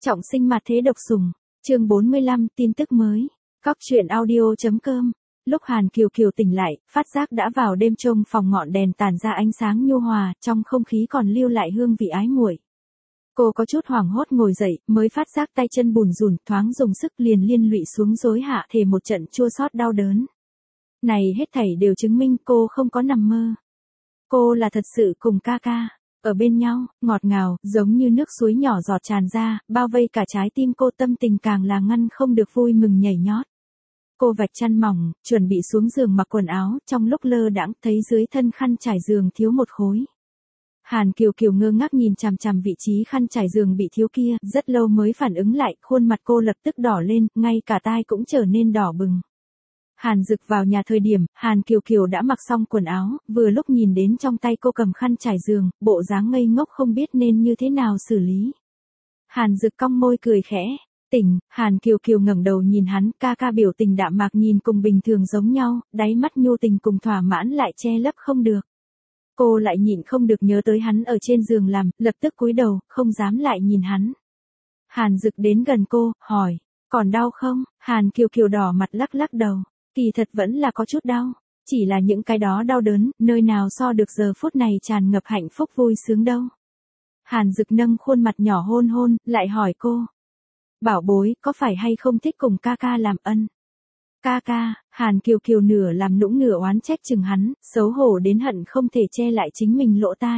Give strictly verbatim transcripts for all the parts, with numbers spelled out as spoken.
Trọng sinh mặt thế độc sủng, chương bốn mươi lăm, tin tức mới. Cóc truyện audio.com. Lúc Hàn Kiều Kiều tỉnh lại, phát giác đã vào đêm, trông phòng ngọn đèn tản ra ánh sáng nhu hòa, trong không khí còn lưu lại hương vị ái muội. Cô có chút hoảng hốt ngồi dậy, mới phát giác tay chân bùn rùn, thoáng dùng sức liền liên lụy xuống gối hạ thể một trận chua xót đau đớn. Này hết thảy đều chứng minh cô không có nằm mơ. Cô là thật sự cùng ca ca ở bên nhau, ngọt ngào, giống như nước suối nhỏ giọt tràn ra, bao vây cả trái tim cô, tâm tình càng là ngăn không được vui mừng nhảy nhót. Cô vạch chăn mỏng, chuẩn bị xuống giường mặc quần áo, trong lúc lơ đãng thấy dưới thân khăn trải giường thiếu một khối. Hàn Kiều Kiều ngơ ngác nhìn chằm chằm vị trí khăn trải giường bị thiếu kia, rất lâu mới phản ứng lại, khuôn mặt cô lập tức đỏ lên, ngay cả tai cũng trở nên đỏ bừng. Hàn Dực vào nhà thời điểm, Hàn Kiều Kiều đã mặc xong quần áo, vừa lúc nhìn đến trong tay cô cầm khăn trải giường, bộ dáng ngây ngốc không biết nên như thế nào xử lý. Hàn Dực cong môi cười khẽ, tỉnh, Hàn Kiều Kiều ngẩng đầu nhìn hắn, ca ca biểu tình đạm mạc nhìn cùng bình thường giống nhau, đáy mắt nhu tình cùng thỏa mãn lại che lấp không được. Cô lại nhịn không được nhớ tới hắn ở trên giường làm, lập tức cúi đầu, không dám lại nhìn hắn. Hàn Dực đến gần cô, hỏi, còn đau không? Hàn Kiều Kiều đỏ mặt lắc lắc đầu. Kỳ thật vẫn là có chút đau, chỉ là những cái đó đau đớn, nơi nào so được giờ phút này tràn ngập hạnh phúc vui sướng đâu. Hàn Dực nâng khuôn mặt nhỏ hôn hôn, lại hỏi cô. Bảo bối, có phải hay không thích cùng ca ca làm ân? Ca ca, Hàn Kiều Kiều nửa làm nũng nửa oán trách chừng hắn, xấu hổ đến hận không thể che lại chính mình lỗ tai.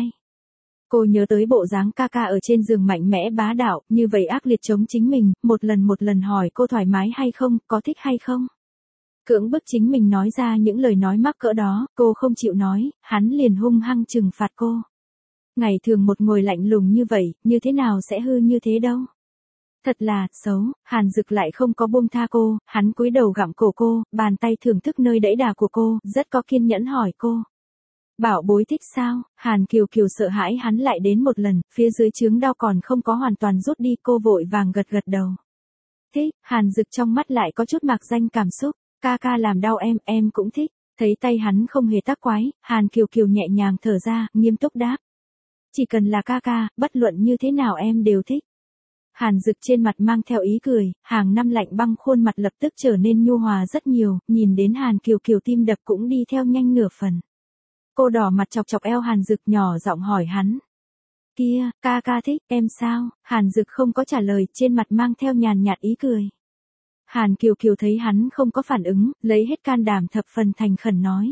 Cô nhớ tới bộ dáng ca ca ở trên giường mạnh mẽ bá đạo, như vậy ác liệt chống chính mình, một lần một lần hỏi cô thoải mái hay không, có thích hay không? Cưỡng bức chính mình nói ra những lời nói mắc cỡ đó, cô không chịu nói, hắn liền hung hăng trừng phạt cô. Ngày thường một ngồi lạnh lùng như vậy, như thế nào sẽ hư như thế đâu. Thật là, xấu, Hàn Dực lại không có buông tha cô, hắn cúi đầu gặm cổ cô, bàn tay thưởng thức nơi đẫy đà của cô, rất có kiên nhẫn hỏi cô. Bảo bối thích sao? Hàn Kiều Kiều sợ hãi hắn lại đến một lần, phía dưới chướng đau còn không có hoàn toàn rút đi, cô vội vàng gật gật đầu. Thích, Hàn Dực trong mắt lại có chút mạc danh cảm xúc. Ca ca làm đau em, em cũng thích. Thấy tay hắn không hề tác quái, Hàn Kiều Kiều nhẹ nhàng thở ra, nghiêm túc đáp. Chỉ cần là ca ca, bất luận như thế nào em đều thích. Hàn Dực trên mặt mang theo ý cười, hàng năm lạnh băng khuôn mặt lập tức trở nên nhu hòa rất nhiều, nhìn đến Hàn Kiều Kiều tim đập cũng đi theo nhanh nửa phần. Cô đỏ mặt chọc chọc eo Hàn Dực nhỏ giọng hỏi hắn. Kia, ca ca thích, em sao? Hàn Dực không có trả lời, trên mặt mang theo nhàn nhạt ý cười. Hàn Kiều Kiều thấy hắn không có phản ứng, lấy hết can đảm thập phần thành khẩn nói.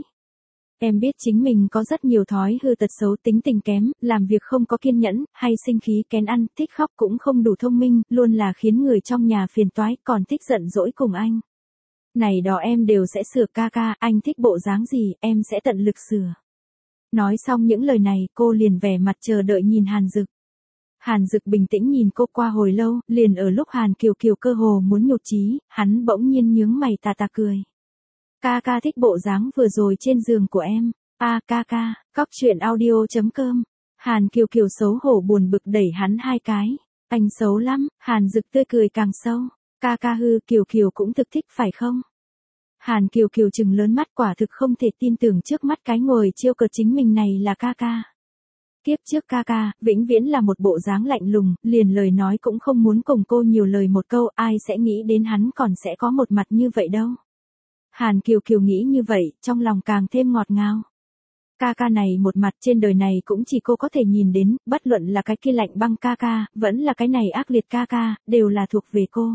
Em biết chính mình có rất nhiều thói hư tật xấu, tính tình kém, làm việc không có kiên nhẫn, hay sinh khí kén ăn, thích khóc cũng không đủ thông minh, luôn là khiến người trong nhà phiền toái, còn thích giận dỗi cùng anh. Này đó em đều sẽ sửa ca ca, anh thích bộ dáng gì, em sẽ tận lực sửa. Nói xong những lời này, cô liền vẻ mặt chờ đợi nhìn Hàn Dực. Hàn Dực bình tĩnh nhìn cô qua hồi lâu, liền ở lúc Hàn Kiều Kiều cơ hồ muốn nhụt chí, hắn bỗng nhiên nhướng mày tà tà cười. Ca ca thích bộ dáng vừa rồi trên giường của em. A à, ca ca, cóc truyện audio.com. Hàn Kiều Kiều xấu hổ buồn bực đẩy hắn hai cái. Anh xấu lắm, Hàn Dực tươi cười càng sâu. Ca ca hư, Kiều Kiều cũng thực thích phải không? Hàn Kiều Kiều trừng lớn mắt, quả thực không thể tin tưởng trước mắt cái ngồi chiêu cợt chính mình này là ca ca. Kiếp trước ca ca, vĩnh viễn là một bộ dáng lạnh lùng, liền lời nói cũng không muốn cùng cô nhiều lời một câu, ai sẽ nghĩ đến hắn còn sẽ có một mặt như vậy đâu. Hàn Kiều Kiều nghĩ như vậy, trong lòng càng thêm ngọt ngào. Ca ca này một mặt trên đời này cũng chỉ cô có thể nhìn đến, bất luận là cái kia lạnh băng ca ca, vẫn là cái này ác liệt ca ca, đều là thuộc về cô.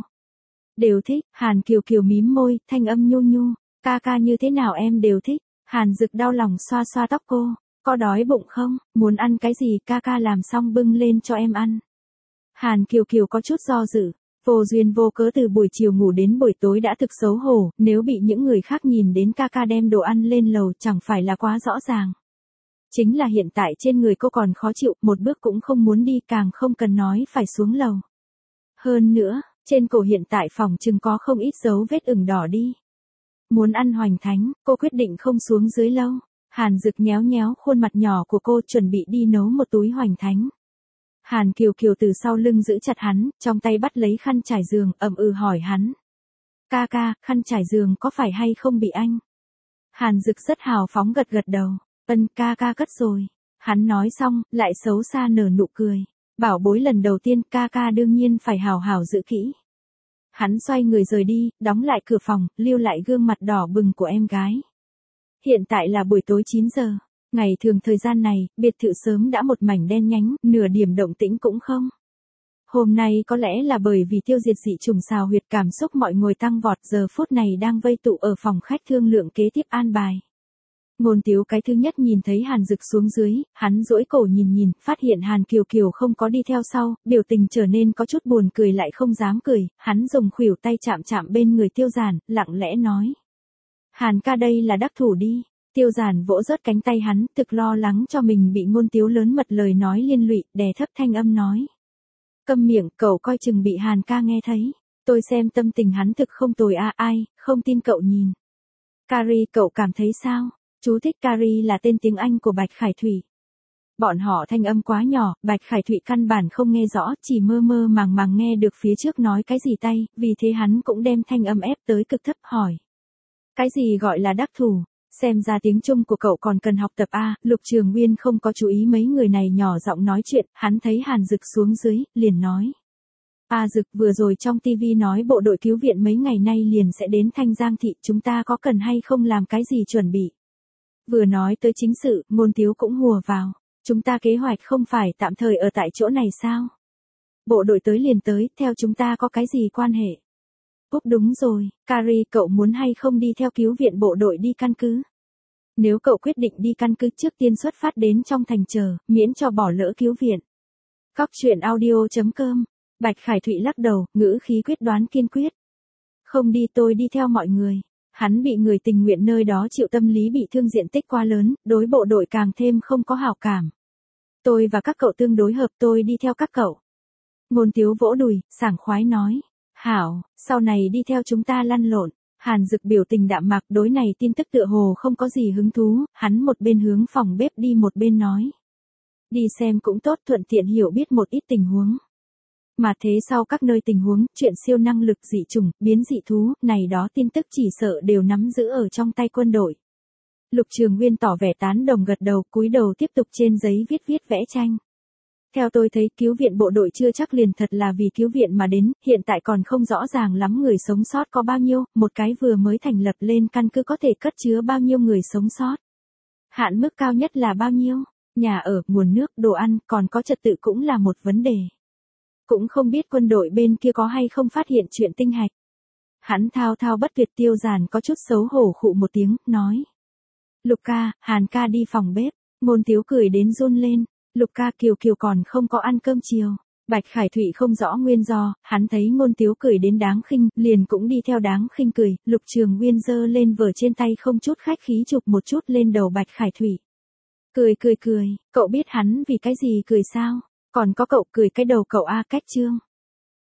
Đều thích, Hàn Kiều Kiều mím môi, thanh âm nhu nhu, ca ca như thế nào em đều thích. Hàn Dực đau lòng xoa xoa tóc cô. Có đói bụng không? Muốn ăn cái gì ca ca làm xong bưng lên cho em ăn. Hàn Kiều Kiều có chút do dự. Vô duyên vô cớ từ buổi chiều ngủ đến buổi tối đã thực xấu hổ, nếu bị những người khác nhìn đến ca ca đem đồ ăn lên lầu chẳng phải là quá rõ ràng. Chính là hiện tại trên người cô còn khó chịu, một bước cũng không muốn đi, càng không cần nói phải xuống lầu. Hơn nữa, trên cổ hiện tại phòng chừng có không ít dấu vết ửng đỏ đi. Muốn ăn hoành thánh, cô quyết định không xuống dưới lâu. Hàn Dực nhéo nhéo khuôn mặt nhỏ của cô, chuẩn bị đi nấu một túi hoành thánh. Hàn Kiều Kiều từ sau lưng giữ chặt hắn, trong tay bắt lấy khăn trải giường, ậm ừ hỏi hắn. Ca ca, khăn trải giường có phải hay không bị anh? Hàn Dực rất hào phóng gật gật đầu. Ân, ca ca cất rồi. Hắn nói xong, lại xấu xa nở nụ cười. Bảo bối lần đầu tiên ca ca đương nhiên phải hào hào giữ kỹ. Hắn xoay người rời đi, đóng lại cửa phòng, lưu lại gương mặt đỏ bừng của em gái. Hiện tại là buổi tối chín giờ. Ngày thường thời gian này, biệt thự sớm đã một mảnh đen nhánh, nửa điểm động tĩnh cũng không. Hôm nay có lẽ là bởi vì tiêu diệt dị trùng xào huyệt, cảm xúc mọi người tăng vọt, giờ phút này đang vây tụ ở phòng khách thương lượng kế tiếp an bài. Ngôn Tiếu cái thứ nhất nhìn thấy Hàn Dực xuống dưới, hắn duỗi cổ nhìn nhìn, phát hiện Hàn Kiều Kiều không có đi theo sau, biểu tình trở nên có chút buồn cười lại không dám cười, hắn dùng khuỷu tay chạm chạm bên người Tiêu Giản, lặng lẽ nói. Hàn ca đây là đắc thủ đi. Tiêu Giản vỗ rớt cánh tay hắn, thực lo lắng cho mình bị Ngôn Tiếu lớn mật lời nói liên lụy, đè thấp thanh âm nói. Câm miệng, cậu coi chừng bị Hàn ca nghe thấy. Tôi xem tâm tình hắn thực không tồi a, à, ai, không tin cậu nhìn. Carrie, cậu cảm thấy sao? Chú thích Carrie là tên tiếng Anh của Bạch Khải Thủy. Bọn họ thanh âm quá nhỏ, Bạch Khải Thụy căn bản không nghe rõ, chỉ mơ mơ màng màng nghe được phía trước nói cái gì tay, vì thế hắn cũng đem thanh âm ép tới cực thấp hỏi. Cái gì gọi là đắc thủ? Xem ra tiếng Trung của cậu còn cần học tập a. Lục Trường Nguyên không có chú ý mấy người này nhỏ giọng nói chuyện, hắn thấy Hàn Dực xuống dưới, liền nói. A Dực, vừa rồi trong tivi nói bộ đội cứu viện mấy ngày nay liền sẽ đến Thanh Giang thị, chúng ta có cần hay không làm cái gì chuẩn bị? Vừa nói tới chính sự, Ngôn Tiếu cũng hùa vào. Chúng ta kế hoạch không phải tạm thời ở tại chỗ này sao? Bộ đội tới liền tới, theo chúng ta có cái gì quan hệ? Úc đúng rồi, Carrie, cậu muốn hay không đi theo cứu viện bộ đội đi căn cứ? Nếu cậu quyết định đi căn cứ trước tiên xuất phát đến trong thành chờ, miễn cho bỏ lỡ cứu viện. Cóc truyện audio chấm com. Bạch Khải Thụy lắc đầu, ngữ khí quyết đoán kiên quyết. Không đi, tôi đi theo mọi người. Hắn bị người tình nguyện nơi đó chịu tâm lý bị thương, diện tích quá lớn, đối bộ đội càng thêm không có hảo cảm. Tôi và các cậu tương đối hợp, tôi đi theo các cậu. Ngôn Tiếu vỗ đùi, sảng khoái nói. Hảo, sau này đi theo chúng ta lăn lộn. Hàn Dực biểu tình đạm mạc, đối này tin tức tựa hồ không có gì hứng thú, hắn một bên hướng phòng bếp đi một bên nói. Đi xem cũng tốt, thuận tiện hiểu biết một ít tình huống. Mà thế sau các nơi tình huống, chuyện siêu năng lực, dị chủng, biến dị thú, này đó tin tức chỉ sợ đều nắm giữ ở trong tay quân đội. Lục Trường Nguyên tỏ vẻ tán đồng gật đầu, cúi đầu tiếp tục trên giấy viết viết vẽ tranh. Theo tôi thấy cứu viện bộ đội chưa chắc liền thật là vì cứu viện mà đến, hiện tại còn không rõ ràng lắm người sống sót có bao nhiêu, một cái vừa mới thành lập lên căn cứ có thể cất chứa bao nhiêu người sống sót. Hạn mức cao nhất là bao nhiêu, nhà ở, nguồn nước, đồ ăn, còn có trật tự cũng là một vấn đề. Cũng không biết quân đội bên kia có hay không phát hiện chuyện tinh hạch. Hắn thao thao bất tuyệt. Tiêu Giản có chút xấu hổ khụ một tiếng, nói. Lục ca, Hàn ca đi phòng bếp. Ngôn Tiếu cười đến run lên. Lục ca, Kiều Kiều còn không có ăn cơm chiều. Bạch Khải Thụy không rõ nguyên do, hắn thấy Ngôn Tiếu cười đến đáng khinh, liền cũng đi theo đáng khinh cười. Lục Trường Nguyên giơ lên vở trên tay không chút khách khí chụp một chút lên đầu Bạch Khải Thụy. Cười cười cười, cậu biết hắn vì cái gì cười sao? Còn có cậu cười cái đầu cậu a, cách trương.